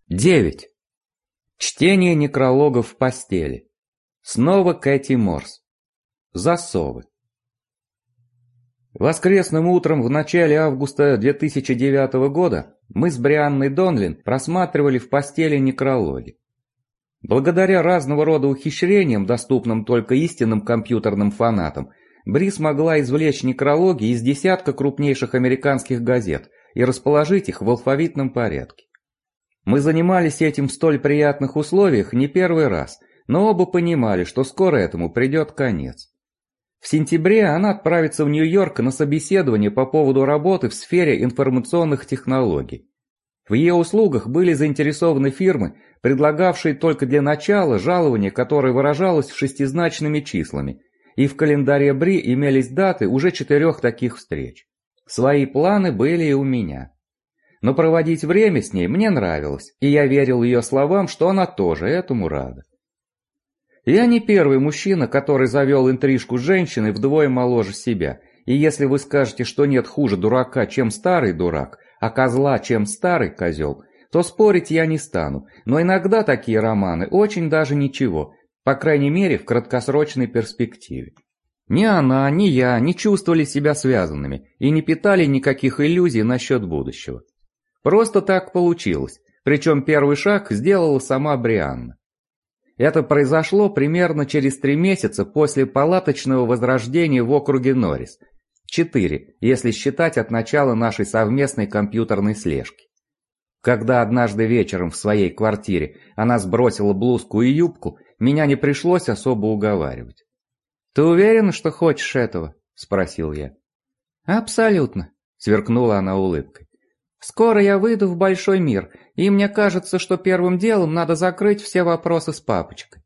9. Чтение некрологов в постели. Снова Кэти Морс. Засовы. Воскресным утром в начале августа 2009 года мы с Брианной Донлин просматривали в постели некрологи. Благодаря разного рода ухищрениям, доступным только истинным компьютерным фанатам, Бри смогла извлечь некрологи из десятка крупнейших американских газет и расположить их в алфавитном порядке. Мы занимались этим в столь приятных условиях не первый раз, но оба понимали, что скоро этому придет конец. В сентябре она отправится в Нью-Йорк на собеседование по поводу работы в сфере информационных технологий. В ее услугах были заинтересованы фирмы, предлагавшие только для начала жалование, которое выражалось шестизначными числами, и в календаре Бри имелись даты уже 4 таких встреч. Свои планы были и у меня. Но проводить время с ней мне нравилось, и я верил ее словам, что она тоже этому рада. Я не первый мужчина, который завел интрижку с женщиной вдвое моложе себя, и если вы скажете, что нет хуже дурака, чем старый дурак, а козла, чем старый козел, то спорить я не стану, но иногда такие романы очень даже ничего, по крайней мере в краткосрочной перспективе. Ни она, ни я не чувствовали себя связанными и не питали никаких иллюзий насчет будущего. Просто так получилось, причем первый шаг сделала сама Брианна. Это произошло примерно через 3 месяца после палаточного возрождения в округе Норрис. 4, если считать от начала нашей совместной компьютерной слежки. Когда однажды вечером в своей квартире она сбросила блузку и юбку, меня не пришлось особо уговаривать. «Ты уверена, что хочешь этого?» – спросил я. «Абсолютно», – сверкнула она улыбкой. «Скоро я выйду в большой мир, и мне кажется, что первым делом надо закрыть все вопросы с папочкой».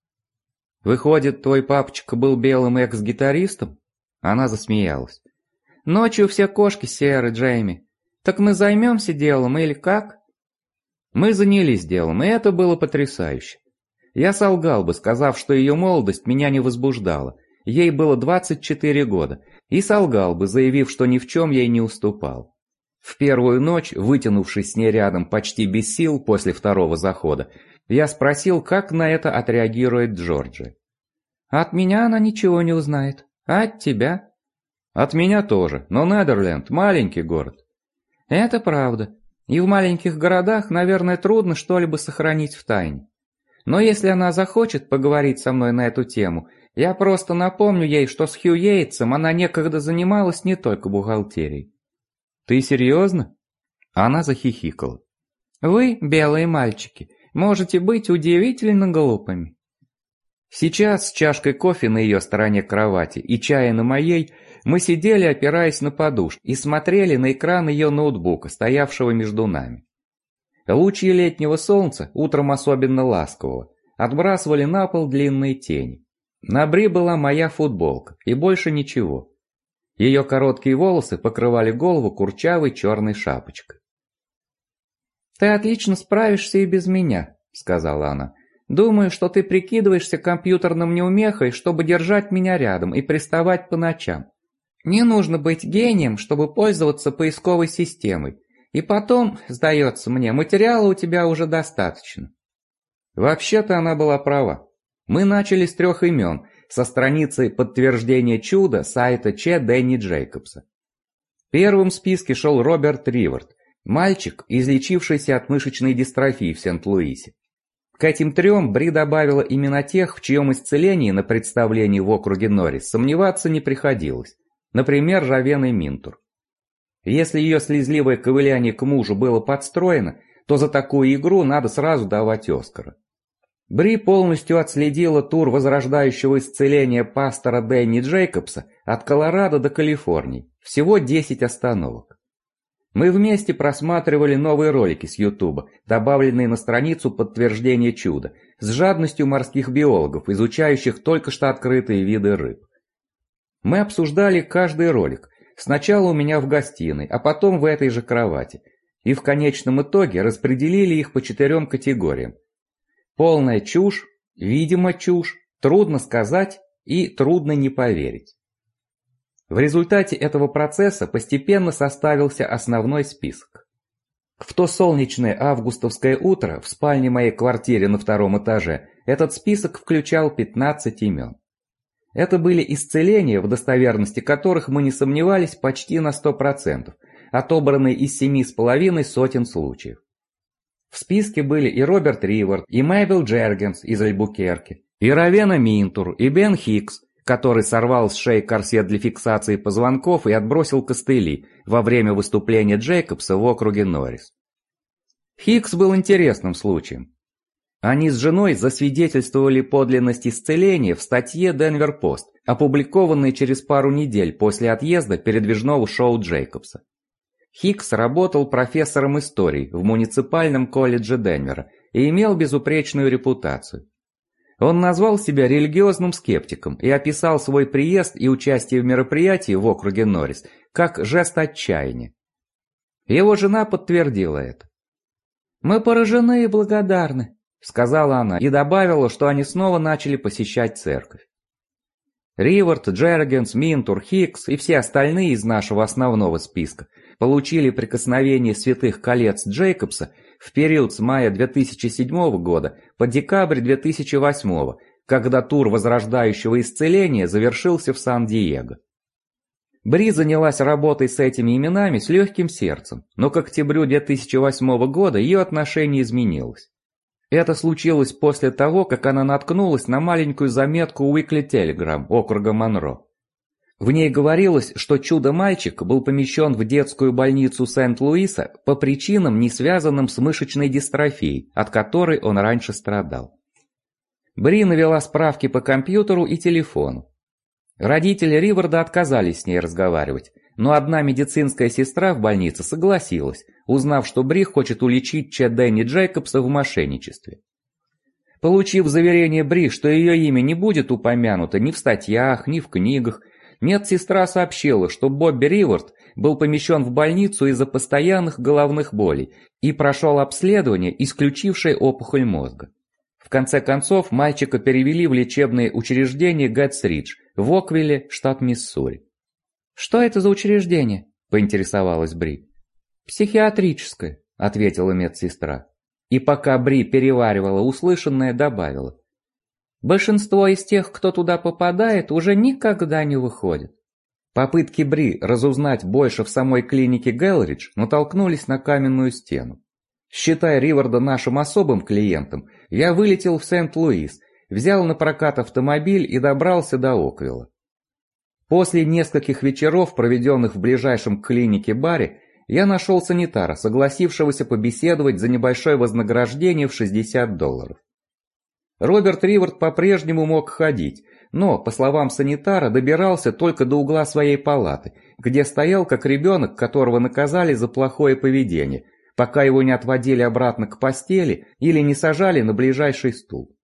«Выходит, твой папочка был белым экс-гитаристом?» Она засмеялась. «Ночью все кошки серы, Джейми. Так мы займемся делом или как?» Мы занялись делом, и это было потрясающе. Я солгал бы, сказав, что ее молодость меня не возбуждала. Ей было 24 года, и солгал бы, заявив, что ни в чем ей не уступал. В первую ночь, вытянувшись с ней рядом почти без сил после второго захода, я спросил, как на это отреагирует Джорджи. «От меня она ничего не узнает. А от тебя?» «От меня тоже, но Недерленд – маленький город». «Это правда. И в маленьких городах, наверное, трудно что-либо сохранить в тайне. Но если она захочет поговорить со мной на эту тему, я просто напомню ей, что с Хью Йейтсом она некогда занималась не только бухгалтерией». «Ты серьезно?» Она захихикала. «Вы, белые мальчики, можете быть удивительно глупыми». Сейчас, с чашкой кофе на ее стороне кровати и чая на моей, мы сидели, опираясь на подушку, и смотрели на экран ее ноутбука, стоявшего между нами. Лучи летнего солнца, утром особенно ласкового, отбрасывали на пол длинные тени. На Бри была моя футболка, и больше ничего. Ее короткие волосы покрывали голову курчавой черной шапочкой. «Ты отлично справишься и без меня», — сказала она. «Думаю, что ты прикидываешься компьютерным неумехой, чтобы держать меня рядом и приставать по ночам. Не нужно быть гением, чтобы пользоваться поисковой системой. И потом, сдается мне, материала у тебя уже достаточно». Вообще-то она была права. Мы начали с 3 имен, со страницы подтверждения чуда сайта Ч. Дэнни Джейкобса. Первым в списке шел Роберт Ривард, мальчик, излечившийся от мышечной дистрофии в Сент-Луисе. К этим 3 Бри добавила имена тех, в чьем исцелении на представлении в округе Норрис сомневаться не приходилось. Например, Равен Минтур. Если ее слезливое ковыляние к мужу было подстроено, то за такую игру надо сразу давать Оскара. Бри полностью отследила тур возрождающего исцеления пастора Дэнни Джейкобса от Колорадо до Калифорнии, всего 10 остановок. Мы вместе просматривали новые ролики с Ютуба, добавленные на страницу подтверждения чуда, с жадностью морских биологов, изучающих только что открытые виды рыб. Мы обсуждали каждый ролик, сначала у меня в гостиной, а потом в этой же кровати, и в конечном итоге распределили их по 4 категориям. Полная чушь, видимо чушь, трудно сказать и трудно не поверить. В результате этого процесса постепенно составился основной список. В то солнечное августовское утро в спальне моей квартиры на 2-м этаже этот список включал 15 имен. Это были исцеления, в достоверности которых мы не сомневались почти на 100%, отобранные из 7,5 сотен случаев. В списке были и Роберт Ривард, и Мэйбл Джергенс из Альбукерки, и Равена Минтур, и Бен Хикс, который сорвал с шеи корсет для фиксации позвонков и отбросил костыли во время выступления Джейкобса в округе Норрис. Хикс был интересным случаем. Они с женой засвидетельствовали подлинность исцеления в статье «Денвер Пост», опубликованной через пару недель после отъезда передвижного шоу Джейкобса. Хикс работал профессором истории в муниципальном колледже Денвера и имел безупречную репутацию. Он назвал себя религиозным скептиком и описал свой приезд и участие в мероприятии в округе Норрис как жест отчаяния. Его жена подтвердила это. «Мы поражены и благодарны», — сказала она и добавила, что они снова начали посещать церковь. Ривард, Джергенс, Минтур, Хикс и все остальные из нашего основного списка получили прикосновение святых колец Джейкобса в период с мая 2007 года по декабрь 2008, когда тур возрождающего исцеления завершился в Сан-Диего. Бри занялась работой с этими именами с легким сердцем, но к октябрю 2008 года ее отношение изменилось. Это случилось после того, как она наткнулась на маленькую заметку Weekly Telegram округа Монро. В ней говорилось, что чудо-мальчик был помещен в детскую больницу Сент-Луиса по причинам, не связанным с мышечной дистрофией, от которой он раньше страдал. Бри навела справки по компьютеру и телефону. Родители Риварда отказались с ней разговаривать, но одна медицинская сестра в больнице согласилась, узнав, что Бри хочет уличить Чет Дэнни Джейкобса в мошенничестве. Получив заверение Бри, что ее имя не будет упомянуто ни в статьях, ни в книгах, медсестра сообщила, что Бобби Ривард был помещен в больницу из-за постоянных головных болей и прошел обследование, исключившее опухоль мозга. В конце концов, мальчика перевели в лечебное учреждение Гэтс-Ридж в Оквилле, штат Миссури. «Что это за учреждение?» – поинтересовалась Бри. «Психиатрическое», – ответила медсестра. И пока Бри переваривала услышанное, добавила. «Большинство из тех, кто туда попадает, уже никогда не выходит». Попытки Бри разузнать больше в самой клинике Гэлридж натолкнулись на каменную стену. Считая Риварда нашим особым клиентом, я вылетел в Сент-Луис, взял на прокат автомобиль и добрался до Оквилла. После нескольких вечеров, проведенных в ближайшем к клинике баре, я нашел санитара, согласившегося побеседовать за небольшое вознаграждение в $60. Роберт Ривард по-прежнему мог ходить, но, по словам санитара, добирался только до угла своей палаты, где стоял как ребенок, которого наказали за плохое поведение, пока его не отводили обратно к постели или не сажали на ближайший стул.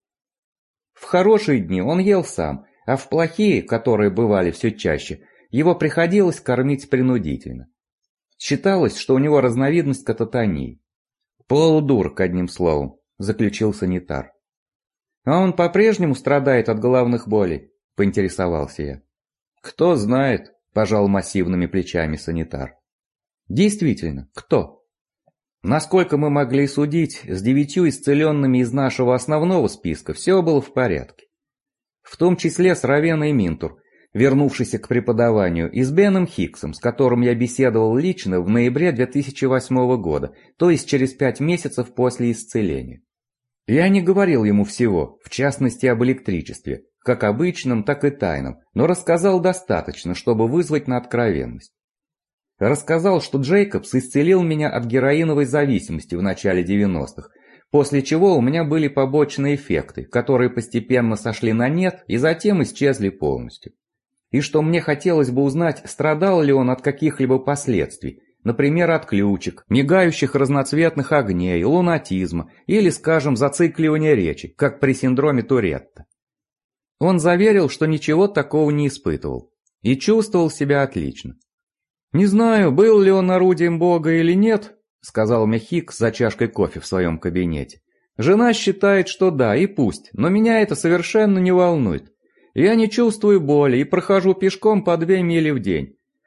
В хорошие дни он ел сам, а в плохие, которые бывали все чаще, его приходилось кормить принудительно. Считалось, что у него разновидность кататонии. «Полудурк, одним словом», – заключил санитар. «А он по-прежнему страдает от головных болей?» – поинтересовался я. «Кто знает», – пожал массивными плечами санитар. «Действительно, кто?» Насколько мы могли судить, с 9 исцеленными из нашего основного списка все было в порядке. В том числе с Равеной Минтур, вернувшейся к преподаванию, и с Беном Хиксом, с которым я беседовал лично в ноябре 2008 года, то есть через 5 месяцев после исцеления. Я не говорил ему всего, в частности об электричестве, как обычном, так и тайном, но рассказал достаточно, чтобы вызвать на откровенность. Рассказал, что Джейкобс исцелил меня от героиновой зависимости в начале 90-х, после чего у меня были побочные эффекты, которые постепенно сошли на нет и затем исчезли полностью. И что мне хотелось бы узнать, страдал ли он от каких-либо последствий, например, отключек, мигающих разноцветных огней, лунатизма или, скажем, зацикливания речи, как при синдроме Туретта. Он заверил, что ничего такого не испытывал и чувствовал себя отлично. «Не знаю, был ли он орудием Бога или нет», — сказал мне Хикс за чашкой кофе в своем кабинете. «Жена считает, что да, и пусть, но меня это совершенно не волнует. Я не чувствую боли и прохожу пешком по 2 мили в день.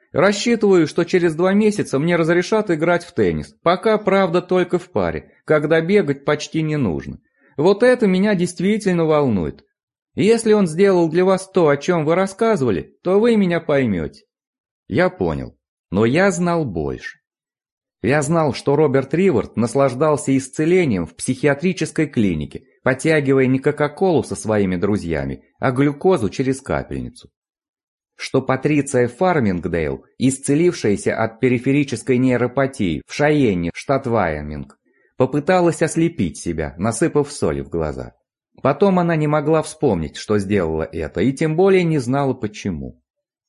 Рассчитываю, что через 2 месяца мне разрешат играть в теннис. Пока, правда, только в паре, когда бегать почти не нужно. Вот это меня действительно волнует. Если он сделал для вас то, о чем вы рассказывали, то вы меня поймете. Я понял. Но я знал больше. Я знал, что Роберт Ривард наслаждался исцелением в психиатрической клинике, потягивая не кока-колу со своими друзьями, а глюкозу через капельницу. Что Патриция Фармингдейл, исцелившаяся от периферической нейропатии в Шайенне, штат Вайоминг, попыталась ослепить себя, насыпав соли в глаза. Потом она не могла вспомнить, что сделала это, и тем более не знала почему.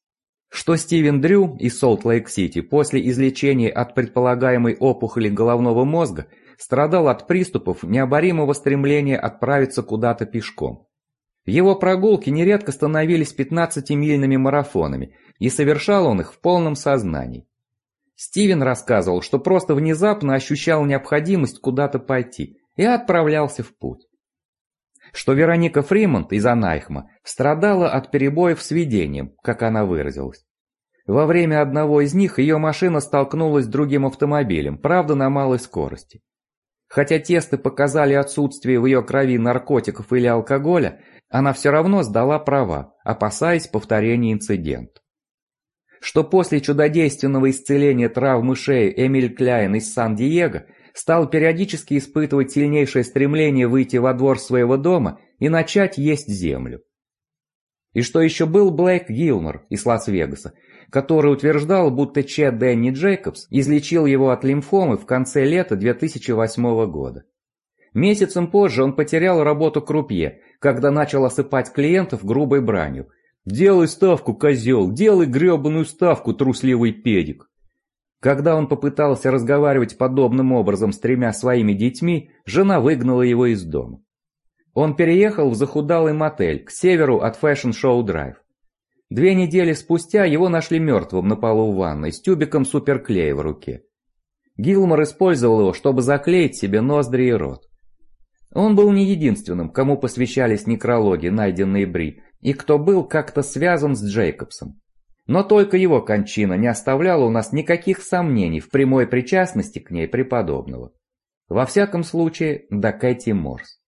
Что Стивен Дрю из Солт-Лейк-Сити после излечения от предполагаемой опухоли головного мозга страдал от приступов необоримого стремления отправиться куда-то пешком. Его прогулки нередко становились 15-мильными марафонами, и совершал он их в полном сознании. Стивен рассказывал, что просто внезапно ощущал необходимость куда-то пойти и отправлялся в путь. Что Вероника Фримонт из Анайхма страдала от перебоев с видением, как она выразилась. Во время одного из них ее машина столкнулась с другим автомобилем, правда на малой скорости. Хотя тесты показали отсутствие в ее крови наркотиков или алкоголя, она все равно сдала права, опасаясь повторения инцидента. Что после чудодейственного исцеления травмы шеи Эмиль Кляйн из Сан-Диего стал периодически испытывать сильнейшее стремление выйти во двор своего дома и начать есть землю. И что еще был Блейк Гилмор из Лас-Вегаса, который утверждал, будто Че Дэнни Джейкобс излечил его от лимфомы в конце лета 2008 года. Месяцем позже он потерял работу крупье, когда начал осыпать клиентов грубой бранью. «Делай ставку, козел, делай гребаную ставку, трусливый педик». Когда он попытался разговаривать подобным образом с 3 своими детьми, жена выгнала его из дома. Он переехал в захудалый мотель к северу от Fashion Show Drive. 2 недели спустя его нашли мертвым на полу в ванной с тюбиком суперклея в руке. Гилмор использовал его, чтобы заклеить себе ноздри и рот. Он был не единственным, кому посвящались некрологи, найденные Бри, и кто был как-то связан с Джейкобсом. Но только его кончина не оставляла у нас никаких сомнений в прямой причастности к ней преподобного. Во всяком случае, до Кэти Морс.